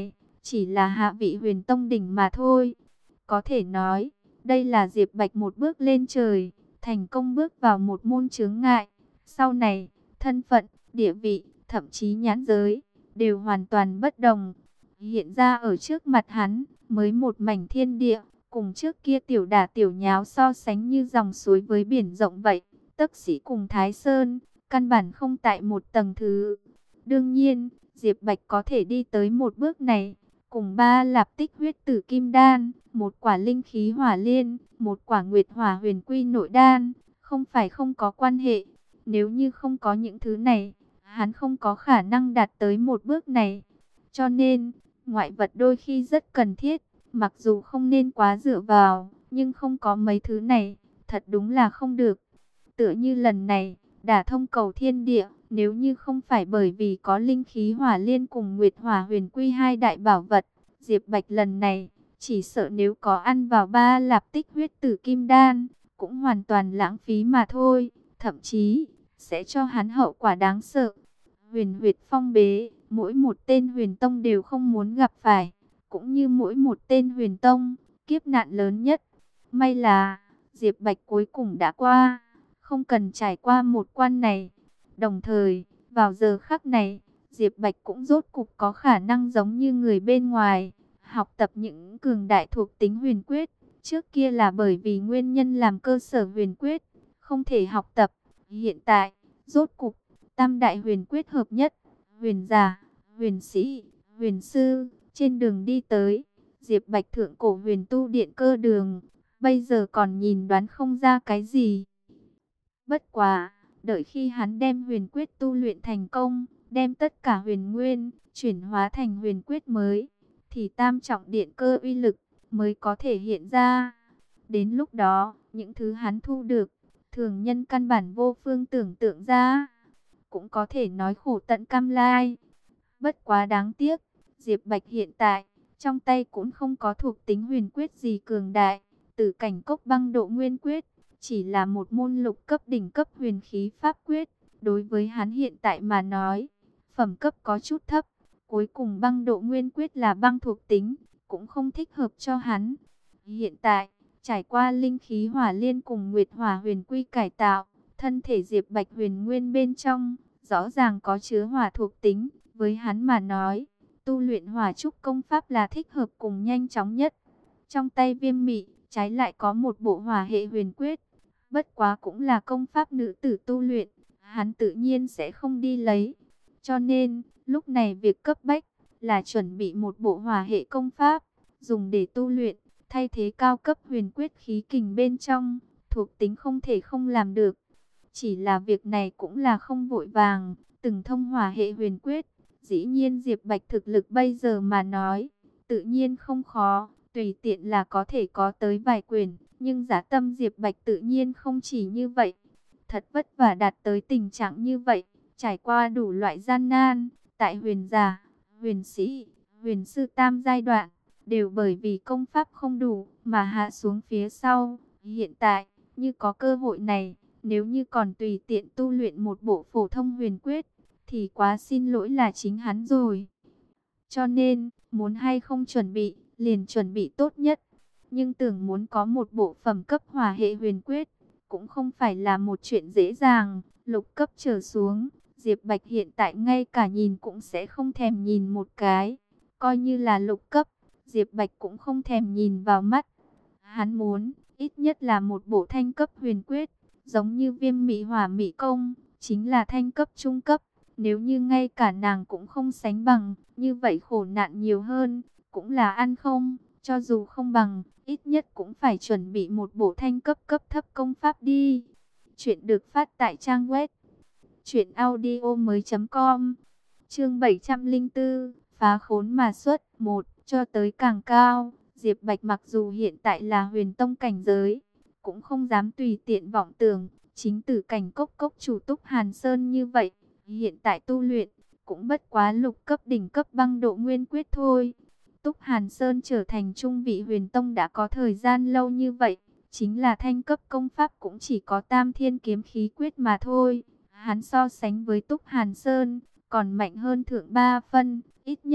chỉ là hạ vị Huyền Tông đỉnh mà thôi. Có thể nói, đây là Diệp Bạch một bước lên trời, thành công bước vào một môn chướng ngại. Sau này, thân phận, địa vị, thậm chí nhãn giới, đều hoàn toàn bất đồng. Hiện ra ở trước mặt hắn, mới một mảnh thiên địa, cùng trước kia tiểu đả tiểu nháo so sánh như dòng suối với biển rộng vậy. Tấc Sĩ cùng Thái Sơn, căn bản không tại một tầng thứ. Đương nhiên, Diệp Bạch có thể đi tới một bước này, cùng 3 lạp tích huyết tử kim đan, một quả linh khí hỏa liên, một quả nguyệt hỏa huyền quy nội đan, không phải không có quan hệ. Nếu như không có những thứ này, hắn không có khả năng đạt tới một bước này. Cho nên, ngoại vật đôi khi rất cần thiết, mặc dù không nên quá dựa vào, nhưng không có mấy thứ này, thật đúng là không được. Tựa như lần này, đả thông cầu thiên địa, nếu như không phải bởi vì có linh khí hỏa liên cùng nguyệt hỏa huyền quy hai đại bảo vật, Diệp Bạch lần này, chỉ sợ nếu có ăn vào 3 lạp tích huyết tử kim đan, cũng hoàn toàn lãng phí mà thôi, thậm chí sẽ cho hắn hậu quả đáng sợ. Huyền huyệt phong bế, mỗi một tên huyền tông đều không muốn gặp phải, cũng như mỗi một tên huyền tông, kiếp nạn lớn nhất. May là, Diệp Bạch cuối cùng đã qua, không cần trải qua một quan này. Đồng thời, vào giờ khắc này, Diệp Bạch cũng rốt cục có khả năng giống như người bên ngoài, học tập những cường đại thuộc tính huyền quyết. Trước kia là bởi vì nguyên nhân làm cơ sở huyền quyết, không thể học tập. Hiện tại, rốt cục, tam đại huyền quyết hợp nhất, huyền giả, huyền sĩ, huyền sư, trên đường đi tới, Diệp Bạch thượng cổ huyền tu điện cơ đường, bây giờ còn nhìn đoán không ra cái gì. Bất quá, đợi khi hắn đem huyền quyết tu luyện thành công, đem tất cả huyền nguyên, chuyển hóa thành huyền quyết mới, thì tam trọng điện cơ uy lực mới có thể hiện ra. Đến lúc đó, những thứ hắn thu được, thường nhân căn bản vô phương tưởng tượng ra, cũng có thể nói khổ tận cam lai. Bất quá đáng tiếc, Diệp Bạch hiện tại, trong tay cũng không có thuộc tính huyền quyết gì cường đại, Tử Cảnh Cốc Băng Độ Nguyên Quyết, chỉ là một môn lục cấp đỉnh cấp huyền khí pháp quyết, đối với hắn hiện tại mà nói, phẩm cấp có chút thấp, cuối cùng Băng Độ Nguyên Quyết là băng thuộc tính, cũng không thích hợp cho hắn. Hiện tại, trải qua linh khí hỏa liên cùng nguyệt hỏa huyền quy cải tạo, thân thể Diệp Bạch huyền nguyên bên trong, rõ ràng có chứa hỏa thuộc tính, với hắn mà nói, tu luyện hỏa trúc công pháp là thích hợp cùng nhanh chóng nhất. Trong tay Viêm Mị, trái lại có một bộ hỏa hệ huyền quyết, bất quá cũng là công pháp nữ tử tu luyện, hắn tự nhiên sẽ không đi lấy. Cho nên, lúc này việc cấp bách là chuẩn bị một bộ hỏa hệ công pháp, dùng để tu luyện, thay thế cao cấp huyền quyết khí kình bên trong, thuộc tính không thể không làm được. Chỉ là việc này cũng là không vội vàng, từng thông hỏa hệ huyền quyết, dĩ nhiên Diệp Bạch thực lực bây giờ mà nói, tự nhiên không khó, tùy tiện là có thể có tới vài quyển, nhưng giá tâm Diệp Bạch tự nhiên không chỉ như vậy. Thật vất vả đạt tới tình trạng như vậy, trải qua đủ loại gian nan, tại huyền giả, huyền sĩ, huyền sư tam giai đoạn, đều bởi vì công pháp không đủ mà hạ xuống phía sau. Hiện tại, như có cơ hội này, nếu như còn tùy tiện tu luyện một bộ phổ thông huyền quyết, thì quá xin lỗi là chính hắn rồi. Cho nên, muốn hay không chuẩn bị, liền chuẩn bị tốt nhất. Nhưng tưởng muốn có một bộ phẩm cấp hỏa hệ huyền quyết, cũng không phải là một chuyện dễ dàng. Lục cấp trở xuống, Diệp Bạch hiện tại ngay cả nhìn cũng sẽ không thèm nhìn một cái. Coi như là lục cấp, Diệp Bạch cũng không thèm nhìn vào mắt. Hắn muốn, ít nhất là một bộ thanh cấp huyền quyết, giống như Viêm Mị Hỏa Mị Công, chính là thanh cấp trung cấp. Nếu như ngay cả nàng cũng không sánh bằng, như vậy khổ nạn nhiều hơn, cũng là ăn không, cho dù không bằng, ít nhất cũng phải chuẩn bị một bộ thanh cấp cấp thấp công pháp đi. Chuyện được phát tại trang web truyệnaudiomoi.com. Chương 704, phá khốn mà xuất, 1 cho tới càng cao. Diệp Bạch mặc dù hiện tại là huyền tông cảnh giới, cũng không dám tùy tiện vọng tưởng, chính Tử Cảnh Cốc cốc chủ Túc Hàn Sơn như vậy, hiện tại tu luyện cũng bất quá lục cấp đỉnh cấp băng độ nguyên quyết thôi. Túc Hàn Sơn trở thành trung vị huyền tông đã có thời gian lâu như vậy, chính là thanh cấp công pháp cũng chỉ có Tam Thiên Kiếm Khí Quyết mà thôi. Hắn so sánh với Túc Hàn Sơn còn mạnh hơn thượng 3 phân, ít nhất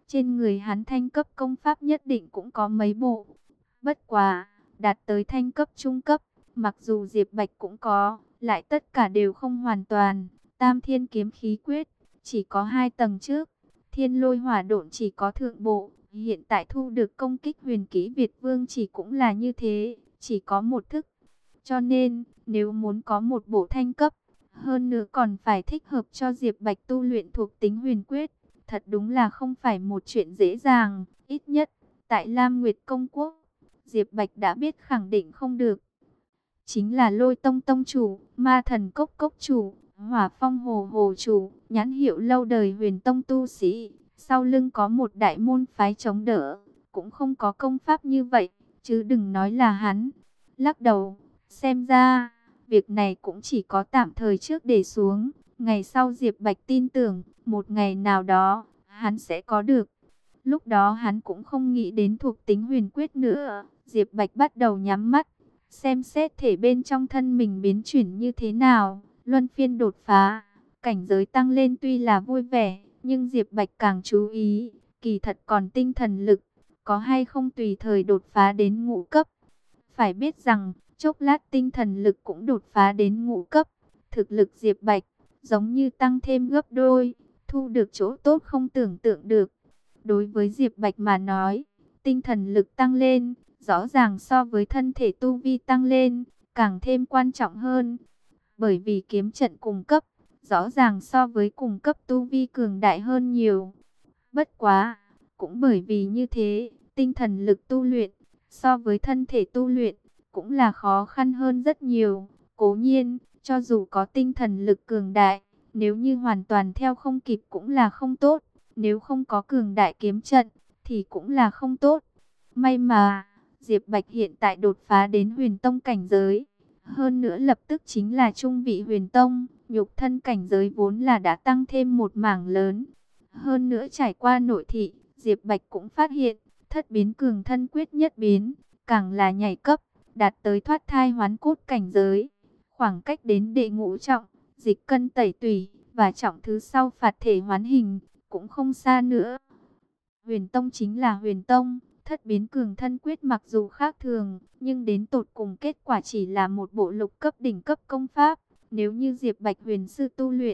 Trên người hắn thanh cấp công pháp nhất định cũng có mấy bộ. Bất quá, đạt tới thanh cấp trung cấp, mặc dù Diệp Bạch cũng có, lại tất cả đều không hoàn toàn. Tam thiên kiếm khí quyết, chỉ có 2 tầng trước. Thiên lôi hỏa độn chỉ có thượng bộ. Hiện tại thu được công kích huyền kỹ Việt Vương chỉ cũng là như thế, chỉ có một thức. Cho nên, nếu muốn có một bộ thanh cấp, hơn nữa còn phải thích hợp cho Diệp Bạch tu luyện thuộc tính huyền quyết, thật đúng là không phải một chuyện dễ dàng. Ít nhất, tại Lam Nguyệt Công Quốc, Diệp Bạch đã biết khẳng định không được. Chính là Lôi Tông Tông chủ, Ma Thần Cốc Cốc chủ, Hỏa Phong Hồ Hồ chủ, nhãn hiệu lâu đời Huyền Tông tu sĩ, sau lưng có một đại môn phái chống đỡ, cũng không có công pháp như vậy, chứ đừng nói là hắn. Lắc đầu, xem ra, việc này cũng chỉ có tạm thời trước để xuống, ngày sau Diệp Bạch tin tưởng, một ngày nào đó, hắn sẽ có được. Lúc đó hắn cũng không nghĩ đến thuộc tính huyền quyết nữa, Diệp Bạch bắt đầu nhắm mắt, xem xét thể bên trong thân mình biến chuyển như thế nào, luân phiên đột phá, cảnh giới tăng lên tuy là vui vẻ, nhưng Diệp Bạch càng chú ý, kỳ thật còn tinh thần lực, có hay không tùy thời đột phá đến ngũ cấp. Phải biết rằng, chốc lát tinh thần lực cũng đột phá đến ngũ cấp, thực lực Diệp Bạch, giống như tăng thêm gấp đôi, thu được chỗ tốt không tưởng tượng được. Đối với Diệp Bạch mà nói, tinh thần lực tăng lên, rõ ràng so với thân thể tu vi tăng lên, càng thêm quan trọng hơn. Bởi vì kiếm trận cùng cấp, rõ ràng so với cùng cấp tu vi cường đại hơn nhiều. Bất quá, cũng bởi vì như thế, tinh thần lực tu luyện, so với thân thể tu luyện, cũng là khó khăn hơn rất nhiều. Cố nhiên, cho dù có tinh thần lực cường đại, nếu như hoàn toàn theo không kịp cũng là không tốt. Nếu không có cường đại kiếm trận, thì cũng là không tốt. May mà, Diệp Bạch hiện tại đột phá đến huyền tông cảnh giới. Hơn nữa lập tức chính là trung vị huyền tông, nhục thân cảnh giới vốn là đã tăng thêm một mảng lớn. Hơn nữa trải qua nội thị, Diệp Bạch cũng phát hiện, thất biến cường thân quyết nhất biến, càng là nhảy cấp, đạt tới thoát thai hoán cốt cảnh giới. Khoảng cách đến đệ ngũ trọng, dịch cân tẩy tủy, và trọng thứ sau phạt thể hoán hình, cũng không xa nữa. Huyền Tông chính là Huyền Tông, thất biến cường thân quyết mặc dù khác thường, nhưng đến tột cùng kết quả chỉ là một bộ lục cấp đỉnh cấp công pháp. Nếu như Diệp Bạch huyền sư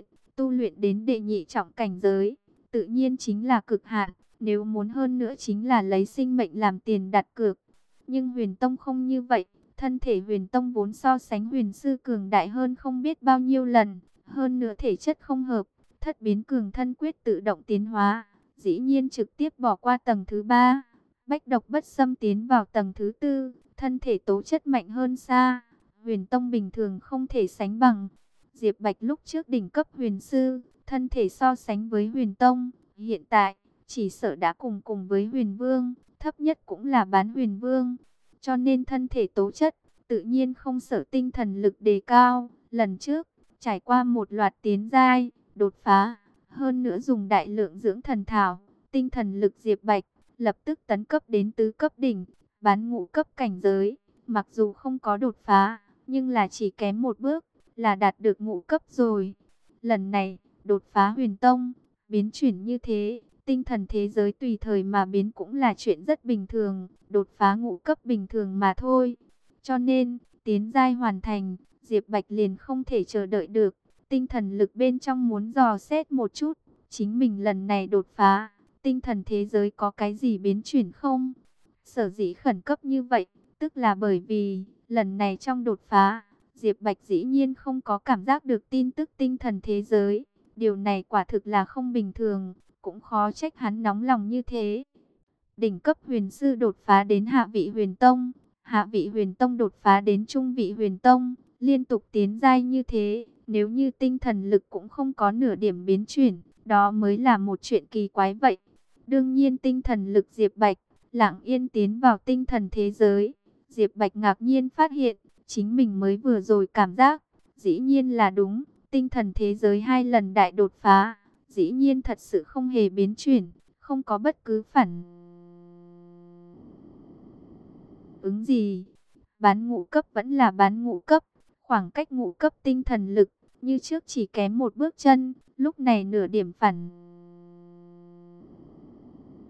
tu luyện đến đệ nhị trọng cảnh giới, tự nhiên chính là cực hạn, nếu muốn hơn nữa chính là lấy sinh mệnh làm tiền đặt cược. Nhưng Huyền Tông không như vậy, thân thể Huyền Tông vốn so sánh huyền sư cường đại hơn không biết bao nhiêu lần, hơn nữa thể chất không hợp, thất biến cường thân quyết tự động tiến hóa, dĩ nhiên trực tiếp bỏ qua tầng thứ 3, bách độc bất xâm tiến vào tầng thứ 4, thân thể tố chất mạnh hơn xa, Huyền Tông bình thường không thể sánh bằng. Diệp Bạch lúc trước đỉnh cấp huyền sư, thân thể so sánh với Huyền Tông, hiện tại chỉ sợ đã cùng cùng với Huyền Vương, thấp nhất cũng là bán Huyền Vương, cho nên thân thể tố chất tự nhiên không sợ tinh thần lực đề cao. Lần trước trải qua một loạt tiến giai, đột phá, hơn nữa dùng đại lượng dưỡng thần thảo, tinh thần lực Diệp Bạch lập tức tấn cấp đến tứ cấp đỉnh, bán ngũ cấp cảnh giới. Mặc dù không có đột phá, nhưng là chỉ kém một bước là đạt được ngũ cấp rồi. Lần này, đột phá Huyền Tông, biến chuyển như thế, tinh thần thế giới tùy thời mà biến cũng là chuyện rất bình thường, đột phá ngũ cấp bình thường mà thôi. Cho nên, tiến giai hoàn thành, Diệp Bạch liền không thể chờ đợi được, tinh thần lực bên trong muốn dò xét một chút, chính mình lần này đột phá, tinh thần thế giới có cái gì biến chuyển không? Sở dĩ khẩn cấp như vậy, tức là bởi vì, lần này trong đột phá, Diệp Bạch dĩ nhiên không có cảm giác được tin tức tinh thần thế giới. Điều này quả thực là không bình thường, cũng khó trách hắn nóng lòng như thế. Đỉnh cấp huyền sư đột phá đến hạ vị huyền tông, hạ vị huyền tông đột phá đến trung vị huyền tông, liên tục tiến giai như thế, nếu như tinh thần lực cũng không có nửa điểm biến chuyển, đó mới là một chuyện kỳ quái vậy. Đương nhiên tinh thần lực Diệp Bạch lặng yên tiến vào tinh thần thế giới. Diệp Bạch ngạc nhiên phát hiện, chính mình mới vừa rồi cảm giác, dĩ nhiên là đúng, tinh thần thế giới 2 lần đại đột phá, dĩ nhiên thật sự không hề biến chuyển, không có bất cứ phản ứng gì. Bán ngũ cấp vẫn là bán ngũ cấp, khoảng cách ngũ cấp tinh thần lực, như trước chỉ kém một bước chân, lúc này nửa điểm phản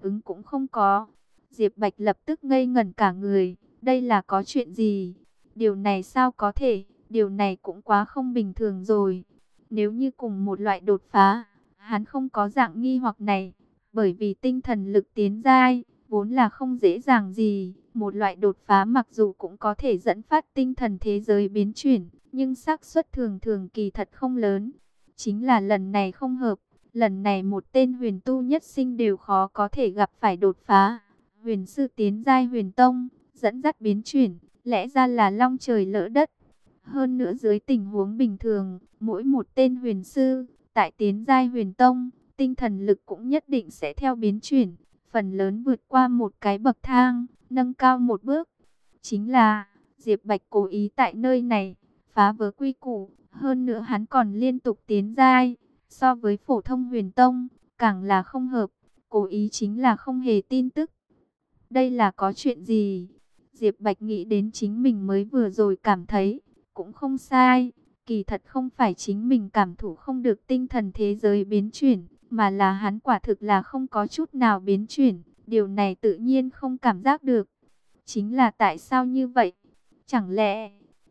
ứng cũng không có. Diệp Bạch lập tức ngây ngẩn cả người, đây là có chuyện gì? Điều này sao có thể, điều này cũng quá không bình thường rồi. Nếu như cùng một loại đột phá, hắn không có dạng nghi hoặc này, bởi vì tinh thần lực tiến giai, vốn là không dễ dàng gì. Một loại đột phá mặc dù cũng có thể dẫn phát tinh thần thế giới biến chuyển, nhưng xác suất thường thường kỳ thật không lớn. Chính là lần này không hợp, lần này một tên huyền tu nhất sinh đều khó có thể gặp phải đột phá. Huyền sư tiến giai huyền tông, dẫn dắt biến chuyển, lẽ ra là long trời lỡ đất. Hơn nữa dưới tình huống bình thường, mỗi một tên huyền sư, tại tiến giai huyền tông, tinh thần lực cũng nhất định sẽ theo biến chuyển, phần lớn vượt qua một cái bậc thang, nâng cao một bước. Chính là, Diệp Bạch cố ý tại nơi này, phá vỡ quy củ, hơn nữa hắn còn liên tục tiến giai, so với phổ thông huyền tông, càng là không hợp, cố ý chính là không hề tin tức. Đây là có chuyện gì? Diệp Bạch nghĩ đến chính mình mới vừa rồi cảm thấy, cũng không sai. Kỳ thật không phải chính mình cảm thụ không được tinh thần thế giới biến chuyển, mà là hắn quả thực là không có chút nào biến chuyển. Điều này tự nhiên không cảm giác được. Chính là tại sao như vậy? Chẳng lẽ...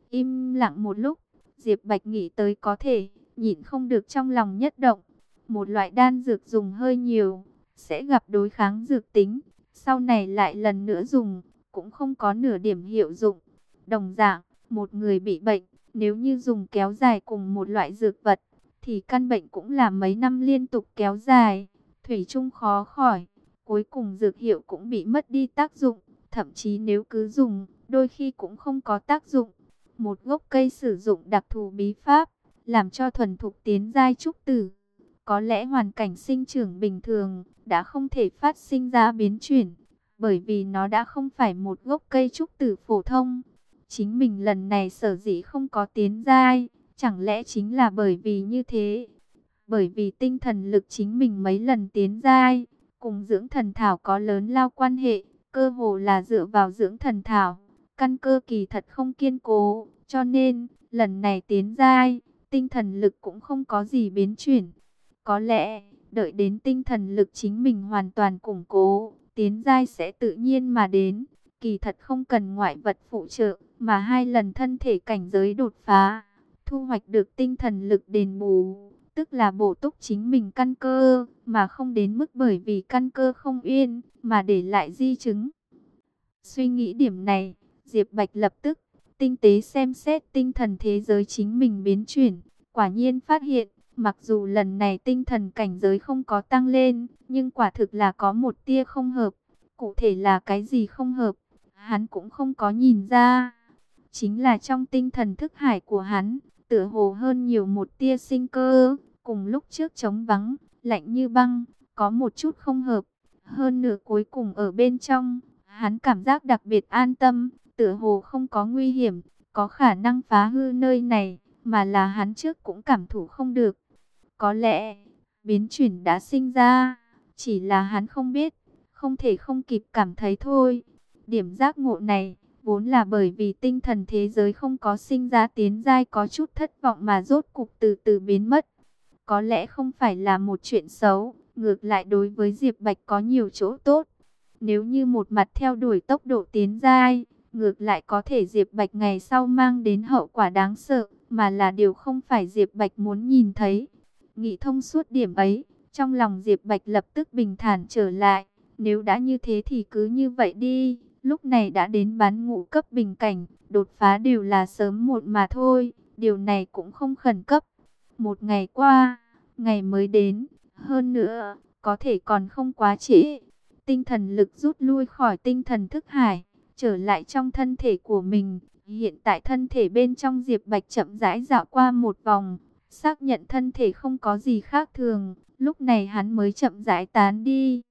Im lặng một lúc, Diệp Bạch nghĩ tới có thể, nhịn không được trong lòng nhất động. Một loại đan dược dùng hơi nhiều, sẽ gặp đối kháng dược tính. Sau này lại lần nữa dùng, cũng không có nửa điểm hiệu dụng. Đồng dạng, một người bị bệnh, nếu như dùng kéo dài cùng một loại dược vật, thì căn bệnh cũng là mấy năm liên tục kéo dài, thủy chung khó khỏi. Cuối cùng dược hiệu cũng bị mất đi tác dụng, thậm chí nếu cứ dùng, đôi khi cũng không có tác dụng. Một gốc cây sử dụng đặc thù bí pháp, làm cho thuần thục tiến giai trúc tử. Có lẽ hoàn cảnh sinh trưởng bình thường đã không thể phát sinh ra biến chuyển, bởi vì nó đã không phải một gốc cây trúc tử phổ thông. Chính mình lần này sở dĩ không có tiến giai, chẳng lẽ chính là bởi vì như thế? Bởi vì tinh thần lực chính mình mấy lần tiến giai, cùng dưỡng thần thảo có lớn lao quan hệ, cơ hồ là dựa vào dưỡng thần thảo. Căn cơ kỳ thật không kiên cố, cho nên lần này tiến giai, tinh thần lực cũng không có gì biến chuyển. Có lẽ, đợi đến tinh thần lực chính mình hoàn toàn củng cố, tiến giai sẽ tự nhiên mà đến. Kỳ thật không cần ngoại vật phụ trợ, mà 2 lần thân thể cảnh giới đột phá, thu hoạch được tinh thần lực đền bù, tức là bổ túc chính mình căn cơ, mà không đến mức bởi vì căn cơ không yên, mà để lại di chứng. Suy nghĩ điểm này, Diệp Bạch lập tức tinh tế xem xét tinh thần thế giới chính mình biến chuyển, quả nhiên phát hiện, mặc dù lần này tinh thần cảnh giới không có tăng lên, nhưng quả thực là có một tia không hợp. Cụ thể là cái gì không hợp, hắn cũng không có nhìn ra. Chính là trong tinh thần thức hải của hắn, tựa hồ hơn nhiều một tia sinh cơ, cùng lúc trước trống vắng, lạnh như băng, có một chút không hợp. Hơn nữa cuối cùng ở bên trong, hắn cảm giác đặc biệt an tâm, tựa hồ không có nguy hiểm, có khả năng phá hư nơi này, mà là hắn trước cũng cảm thụ không được. Có lẽ, biến chuyển đã sinh ra, chỉ là hắn không biết, không thể không kịp cảm thấy thôi. Điểm giác ngộ này, vốn là bởi vì tinh thần thế giới không có sinh ra tiến giai có chút thất vọng mà rốt cục từ từ biến mất. Có lẽ không phải là một chuyện xấu, ngược lại đối với Diệp Bạch có nhiều chỗ tốt. Nếu như một mặt theo đuổi tốc độ tiến giai, ngược lại có thể Diệp Bạch ngày sau mang đến hậu quả đáng sợ, mà là điều không phải Diệp Bạch muốn nhìn thấy. Nghĩ thông suốt điểm ấy, trong lòng Diệp Bạch lập tức bình thản trở lại. Nếu đã như thế thì cứ như vậy đi. Lúc này đã đến bán ngũ cấp bình cảnh, đột phá đều là sớm muộn mà thôi. Điều này cũng không khẩn cấp. Một ngày qua, ngày mới đến. Hơn nữa, có thể còn không quá trễ. Tinh thần lực rút lui khỏi tinh thần thức hải, trở lại trong thân thể của mình. Hiện tại thân thể bên trong Diệp Bạch chậm rãi dạo qua một vòng, xác nhận thân thể không có gì khác thường, lúc này hắn mới chậm rãi tán đi.